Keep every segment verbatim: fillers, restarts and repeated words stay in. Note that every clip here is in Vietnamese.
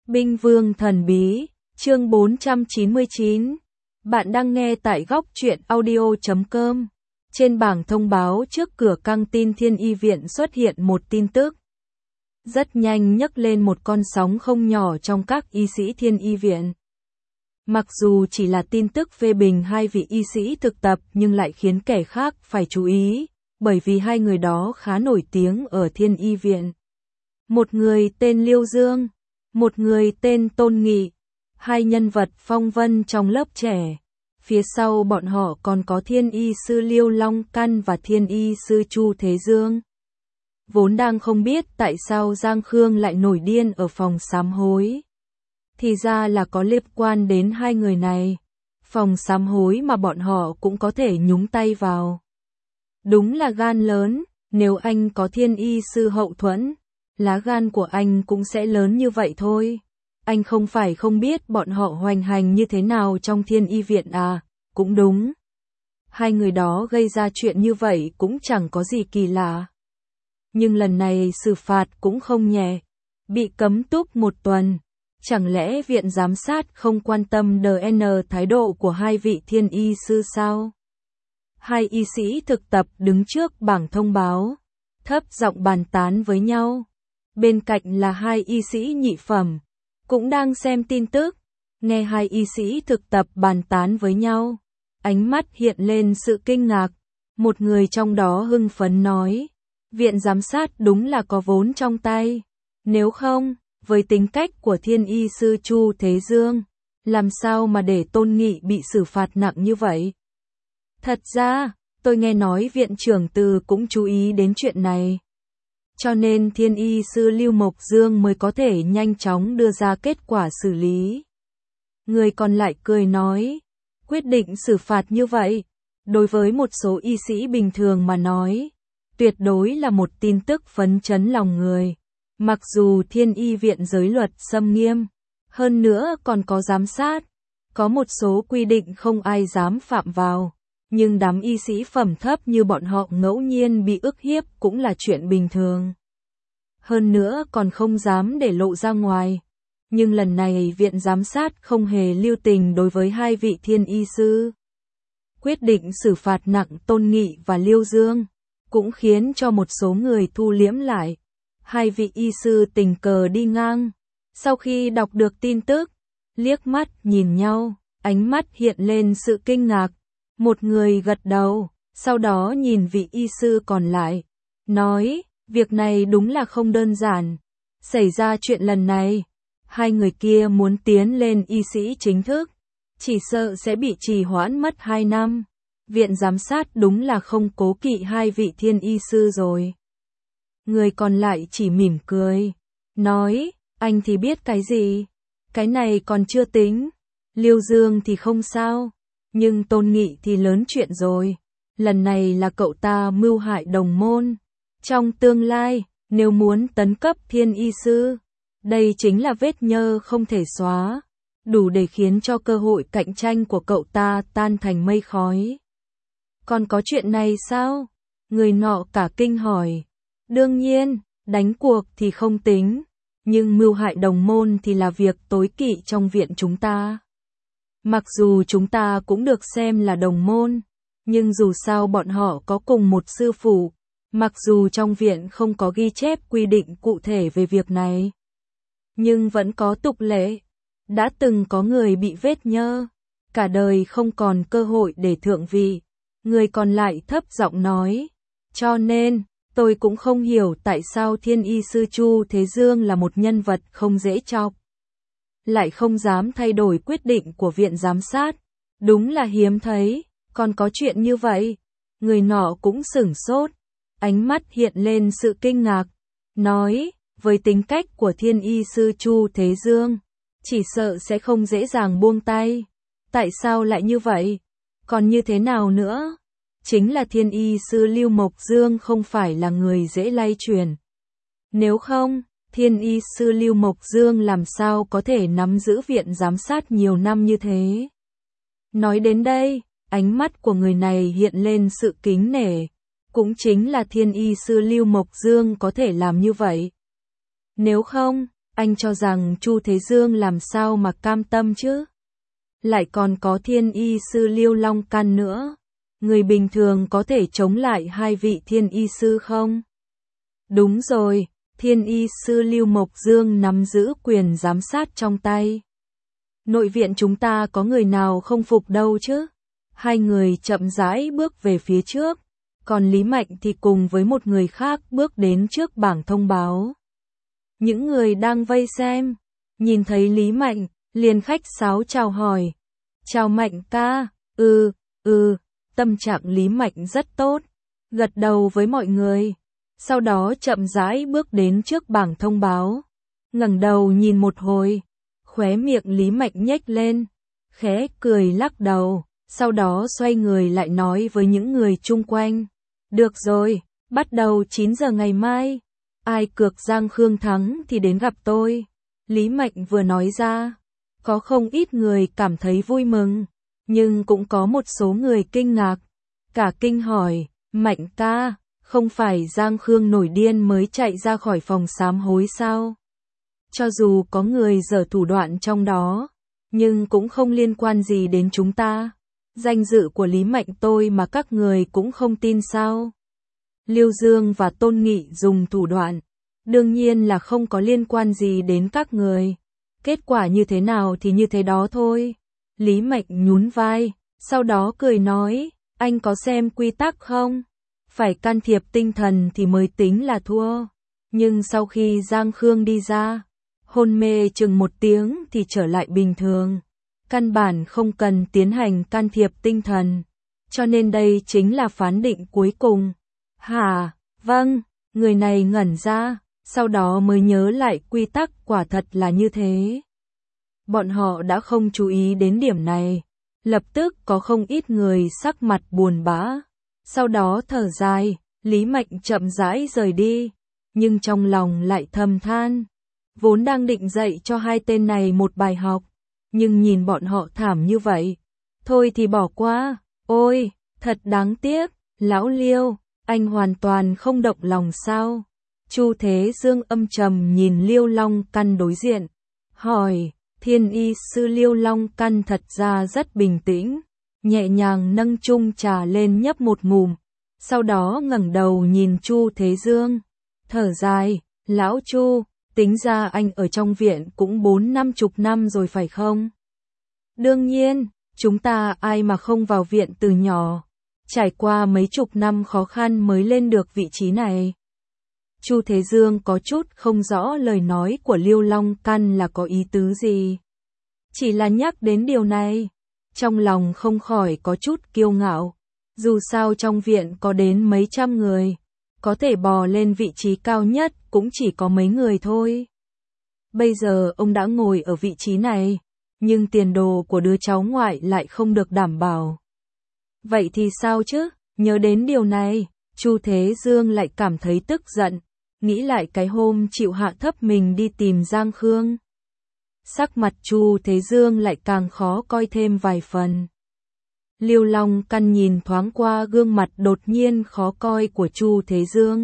Binh Vương Thần Bí, chương bốn trăm chín mươi chín. Bạn đang nghe tại góc truyện audio chấm com. Trên bảng thông báo trước cửa căng tin Thiên Y Viện xuất hiện một tin tức. Rất nhanh nhấc lên một con sóng không nhỏ trong các y sĩ Thiên Y Viện. Mặc dù chỉ là tin tức phê bình hai vị y sĩ thực tập nhưng lại khiến kẻ khác phải chú ý, bởi vì hai người đó khá nổi tiếng ở Thiên Y Viện. Một người tên Liêu Dương, một người tên Tôn Nghị, hai nhân vật phong vân trong lớp trẻ. Phía sau bọn họ còn có Thiên Y sư Liêu Long Căn và Thiên Y sư Chu Thế Dương. Vốn đang không biết tại sao Giang Khương lại nổi điên ở phòng sám hối. Thì ra là có liên quan đến hai người này. Phòng sám hối mà bọn họ cũng có thể nhúng tay vào. Đúng là gan lớn, nếu anh có Thiên Y sư hậu thuẫn, lá gan của anh cũng sẽ lớn như vậy thôi. Anh không phải không biết bọn họ hoành hành như thế nào trong Thiên Y Viện à, cũng đúng. Hai người đó gây ra chuyện như vậy cũng chẳng có gì kỳ lạ. Nhưng lần này xử phạt cũng không nhẹ, bị cấm túc một tuần. Chẳng lẽ viện giám sát không quan tâm đến thái độ của hai vị Thiên Y sư sao? Hai y sĩ thực tập đứng trước bảng thông báo, thấp giọng bàn tán với nhau. Bên cạnh là hai y sĩ nhị phẩm, cũng đang xem tin tức, nghe hai y sĩ thực tập bàn tán với nhau. Ánh mắt hiện lên sự kinh ngạc, một người trong đó hưng phấn nói, viện giám sát đúng là có vốn trong tay. Nếu không, với tính cách của Thiên Y sư Chu Thế Dương, làm sao mà để Tôn Nghị bị xử phạt nặng như vậy? Thật ra, tôi nghe nói viện trưởng Từ cũng chú ý đến chuyện này. Cho nên Thiên Y sư Lưu Mộc Dương mới có thể nhanh chóng đưa ra kết quả xử lý. Người còn lại cười nói, quyết định xử phạt như vậy, đối với một số y sĩ bình thường mà nói, tuyệt đối là một tin tức phấn chấn lòng người. Mặc dù Thiên Y Viện giới luật xâm nghiêm, hơn nữa còn có giám sát, có một số quy định không ai dám phạm vào. Nhưng đám y sĩ phẩm thấp như bọn họ ngẫu nhiên bị ức hiếp cũng là chuyện bình thường. Hơn nữa còn không dám để lộ ra ngoài. Nhưng lần này viện giám sát không hề lưu tình đối với hai vị Thiên Y sư. Quyết định xử phạt nặng Tôn Nghị và Liêu Dương, cũng khiến cho một số người thu liễm lại. Hai vị y sư tình cờ đi ngang. Sau khi đọc được tin tức, liếc mắt nhìn nhau, ánh mắt hiện lên sự kinh ngạc. Một người gật đầu, sau đó nhìn vị y sư còn lại, nói, việc này đúng là không đơn giản. Xảy ra chuyện lần này, hai người kia muốn tiến lên y sĩ chính thức, chỉ sợ sẽ bị trì hoãn mất hai năm. Viện giám sát đúng là không cố kỵ hai vị Thiên Y sư rồi. Người còn lại chỉ mỉm cười, nói, anh thì biết cái gì, cái này còn chưa tính. Liêu Dương thì không sao. Nhưng Tôn Nghị thì lớn chuyện rồi, lần này là cậu ta mưu hại đồng môn. Trong tương lai, nếu muốn tấn cấp Thiên Y sư, đây chính là vết nhơ không thể xóa, đủ để khiến cho cơ hội cạnh tranh của cậu ta tan thành mây khói. Còn có chuyện này sao? Người nọ cả kinh hỏi. Đương nhiên, đánh cuộc thì không tính, nhưng mưu hại đồng môn thì là việc tối kỵ trong viện chúng ta. Mặc dù chúng ta cũng được xem là đồng môn, nhưng dù sao bọn họ có cùng một sư phụ, mặc dù trong viện không có ghi chép quy định cụ thể về việc này, nhưng vẫn có tục lệ. Đã từng có người bị vết nhơ, cả đời không còn cơ hội để thượng vị. Người còn lại thấp giọng nói, cho nên, tôi cũng không hiểu tại sao Thiên Y sư Chu Thế Dương là một nhân vật không dễ chọc, lại không dám thay đổi quyết định của viện giám sát. Đúng là hiếm thấy, còn có chuyện như vậy. Người nọ cũng sửng sốt, ánh mắt hiện lên sự kinh ngạc, nói, với tính cách của Thiên Y sư Chu Thế Dương, chỉ sợ sẽ không dễ dàng buông tay. Tại sao lại như vậy? Còn như thế nào nữa? Chính là Thiên Y sư Lưu Mộc Dương không phải là người dễ lay chuyển. Nếu không, Thiên Y sư Lưu Mộc Dương làm sao có thể nắm giữ viện giám sát nhiều năm như thế? Nói đến đây, ánh mắt của người này hiện lên sự kính nể. Cũng chính là Thiên Y sư Lưu Mộc Dương có thể làm như vậy. Nếu không, Anh cho rằng Chu Thế Dương làm sao mà cam tâm chứ? Lại còn có thiên y sư Liêu Long Căn nữa. Người bình thường có thể chống lại hai vị thiên y sư không? Đúng rồi, thiên y sư Lưu Mộc Dương nắm giữ quyền giám sát trong tay. Nội viện chúng ta có người nào không phục đâu chứ? Hai người chậm rãi bước về phía trước, còn Lý Mạnh thì cùng với một người khác bước đến trước bảng thông báo. Những người đang vây xem, nhìn thấy Lý Mạnh, liền khách sáo chào hỏi. Chào Mạnh ca, ừ, ừ, tâm trạng Lý Mạnh rất tốt, gật đầu với mọi người. Sau đó chậm rãi bước đến trước bảng thông báo, ngẩng đầu nhìn một hồi, khóe miệng Lý Mạnh nhếch lên, khẽ cười lắc đầu, sau đó xoay người lại nói với những người chung quanh. Được rồi, bắt đầu chín giờ ngày mai, ai cược Giang Khương thắng thì đến gặp tôi. Lý Mạnh vừa nói ra, có không ít người cảm thấy vui mừng, nhưng cũng có một số người kinh ngạc, cả kinh hỏi, Mạnh ca, không phải Giang Khương nổi điên mới chạy ra khỏi phòng sám hối sao? Cho dù có người giở thủ đoạn trong đó, nhưng cũng không liên quan gì đến chúng ta. Danh dự của Lý Mạnh tôi mà các người cũng không tin sao? Lưu Dương và Tôn Nghị dùng thủ đoạn, đương nhiên là không có liên quan gì đến các người. Kết quả như thế nào thì như thế đó thôi. Lý Mạnh nhún vai, sau đó cười nói, anh có xem quy tắc không? Phải can thiệp tinh thần thì mới tính là thua. Nhưng sau khi Giang Khương đi ra, hôn mê chừng một tiếng thì trở lại bình thường. Căn bản không cần tiến hành can thiệp tinh thần. Cho nên đây chính là phán định cuối cùng. Hả? Vâng, người này ngẩn ra, sau đó mới nhớ lại quy tắc quả thật là như thế. Bọn họ đã không chú ý đến điểm này. Lập tức có không ít người sắc mặt buồn bã. Sau đó thở dài, Lý Mạnh chậm rãi rời đi. Nhưng trong lòng lại thầm than. Vốn đang định dạy cho hai tên này một bài học. Nhưng nhìn bọn họ thảm như vậy. Thôi thì bỏ qua. Ôi, thật đáng tiếc. Lão Liêu, anh hoàn toàn không động lòng sao? Chu Thế Dương âm trầm nhìn Liêu Long Căn đối diện. Hỏi, thiên y sư Liêu Long Căn thật ra rất bình tĩnh. Nhẹ nhàng nâng chung trà lên nhấp một ngụm. Sau đó ngẩng đầu nhìn Chu Thế Dương. Thở dài, lão Chu, tính ra anh ở trong viện cũng bốn năm chục năm rồi phải không? Đương nhiên, chúng ta ai mà không vào viện từ nhỏ. Trải qua mấy chục năm khó khăn mới lên được vị trí này. Chu Thế Dương có chút không rõ lời nói của Liêu Long Căn là có ý tứ gì. Chỉ là nhắc đến điều này, trong lòng không khỏi có chút kiêu ngạo. Dù sao trong viện có đến mấy trăm người, có thể bò lên vị trí cao nhất cũng chỉ có mấy người thôi. Bây giờ ông đã ngồi ở vị trí này, nhưng tiền đồ của đứa cháu ngoại lại không được đảm bảo. Vậy thì sao chứ? Nhớ đến điều này, Chu Thế Dương lại cảm thấy tức giận, nghĩ lại cái hôm chịu hạ thấp mình đi tìm Giang Khương. Sắc mặt Chu Thế Dương lại càng khó coi thêm vài phần. Liêu Long Căn nhìn thoáng qua gương mặt đột nhiên khó coi của Chu Thế Dương.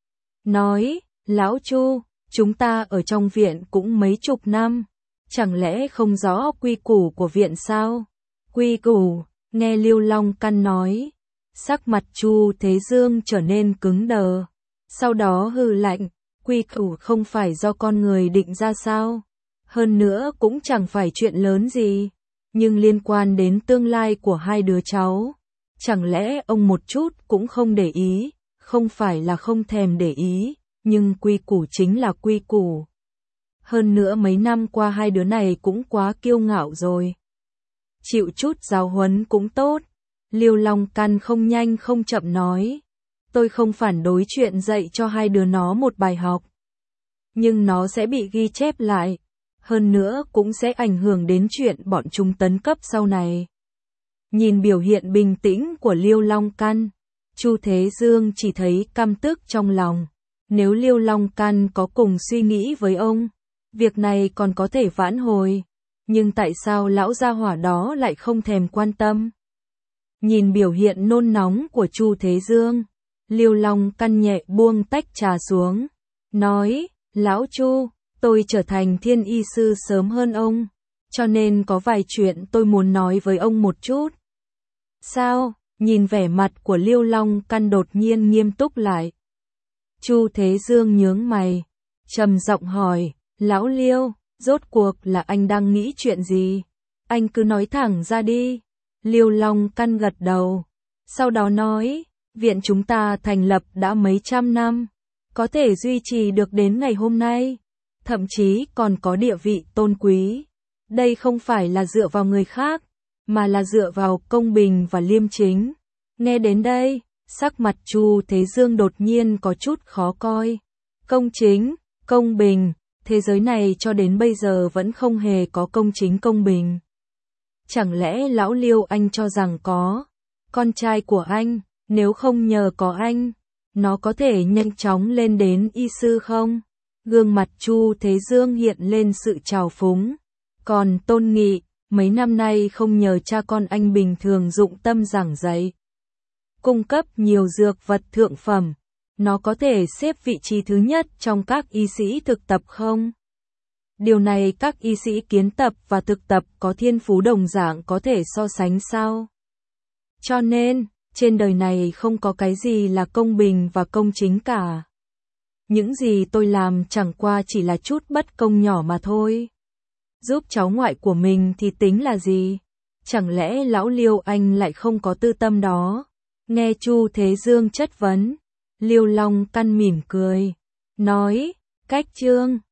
Nói, lão Chu, chúng ta ở trong viện cũng mấy chục năm, chẳng lẽ không rõ quy củ của viện sao? Quy củ, nghe Liêu Long Căn nói, sắc mặt Chu Thế Dương trở nên cứng đờ, sau đó hừ lạnh, quy củ không phải do con người định ra sao? Hơn nữa cũng chẳng phải chuyện lớn gì, nhưng liên quan đến tương lai của hai đứa cháu, chẳng lẽ ông một chút cũng không để ý? Không phải là không thèm để ý, nhưng quy củ chính là quy củ. Hơn nữa mấy năm qua hai đứa này cũng quá kiêu ngạo rồi. Chịu chút giáo huấn cũng tốt. Liêu Long Căn không nhanh không chậm nói. Tôi không phản đối chuyện dạy cho hai đứa nó một bài học. Nhưng nó sẽ bị ghi chép lại. Hơn nữa cũng sẽ ảnh hưởng đến chuyện bọn chúng tấn cấp sau này. Nhìn biểu hiện bình tĩnh của Liêu Long Căn, Chu Thế Dương chỉ thấy căm tức trong lòng. Nếu Liêu Long Căn có cùng suy nghĩ với ông, việc này còn có thể vãn hồi. Nhưng tại sao lão gia hỏa đó lại không thèm quan tâm? Nhìn biểu hiện nôn nóng của Chu Thế Dương, Liêu Long Căn nhẹ buông tách trà xuống, nói, lão Chu, Tôi trở thành thiên y sư sớm hơn ông, cho nên có vài chuyện tôi muốn nói với ông một chút. Sao? Nhìn vẻ mặt của Liêu Long Căn đột nhiên nghiêm túc lại. Chu Thế Dương nhướng mày, trầm giọng hỏi, lão Liêu, rốt cuộc là anh đang nghĩ chuyện gì? Anh cứ nói thẳng ra đi. Liêu Long Căn gật đầu, sau đó nói, viện chúng ta thành lập đã mấy trăm năm, có thể duy trì được đến ngày hôm nay, thậm chí còn có địa vị tôn quý. Đây không phải là dựa vào người khác, mà là dựa vào công bình và liêm chính. Nghe đến đây, sắc mặt Chu Thế Dương đột nhiên có chút khó coi. Công chính, công bình, thế giới này cho đến bây giờ vẫn không hề có công chính công bình. Chẳng lẽ lão Liêu anh cho rằng có con trai của anh, nếu không nhờ có anh, nó có thể nhanh chóng lên đến y sư không? Gương mặt Chu Thế Dương hiện lên sự trào phúng. Còn Tôn Nghị, mấy năm nay không nhờ cha con anh bình thường dụng tâm giảng dạy, cung cấp nhiều dược vật thượng phẩm, nó có thể xếp vị trí thứ nhất trong các y sĩ thực tập không? Điều này các y sĩ kiến tập và thực tập có thiên phú đồng dạng có thể so sánh sao? Cho nên, trên đời này không có cái gì là công bình và công chính cả. Những gì tôi làm chẳng qua chỉ là chút bất công nhỏ mà thôi. Giúp cháu ngoại của mình thì tính là gì? Chẳng lẽ lão Liêu anh lại không có tư tâm đó? Nghe Chu Thế Dương chất vấn, Liêu Long Căn mỉm cười, nói, cách chương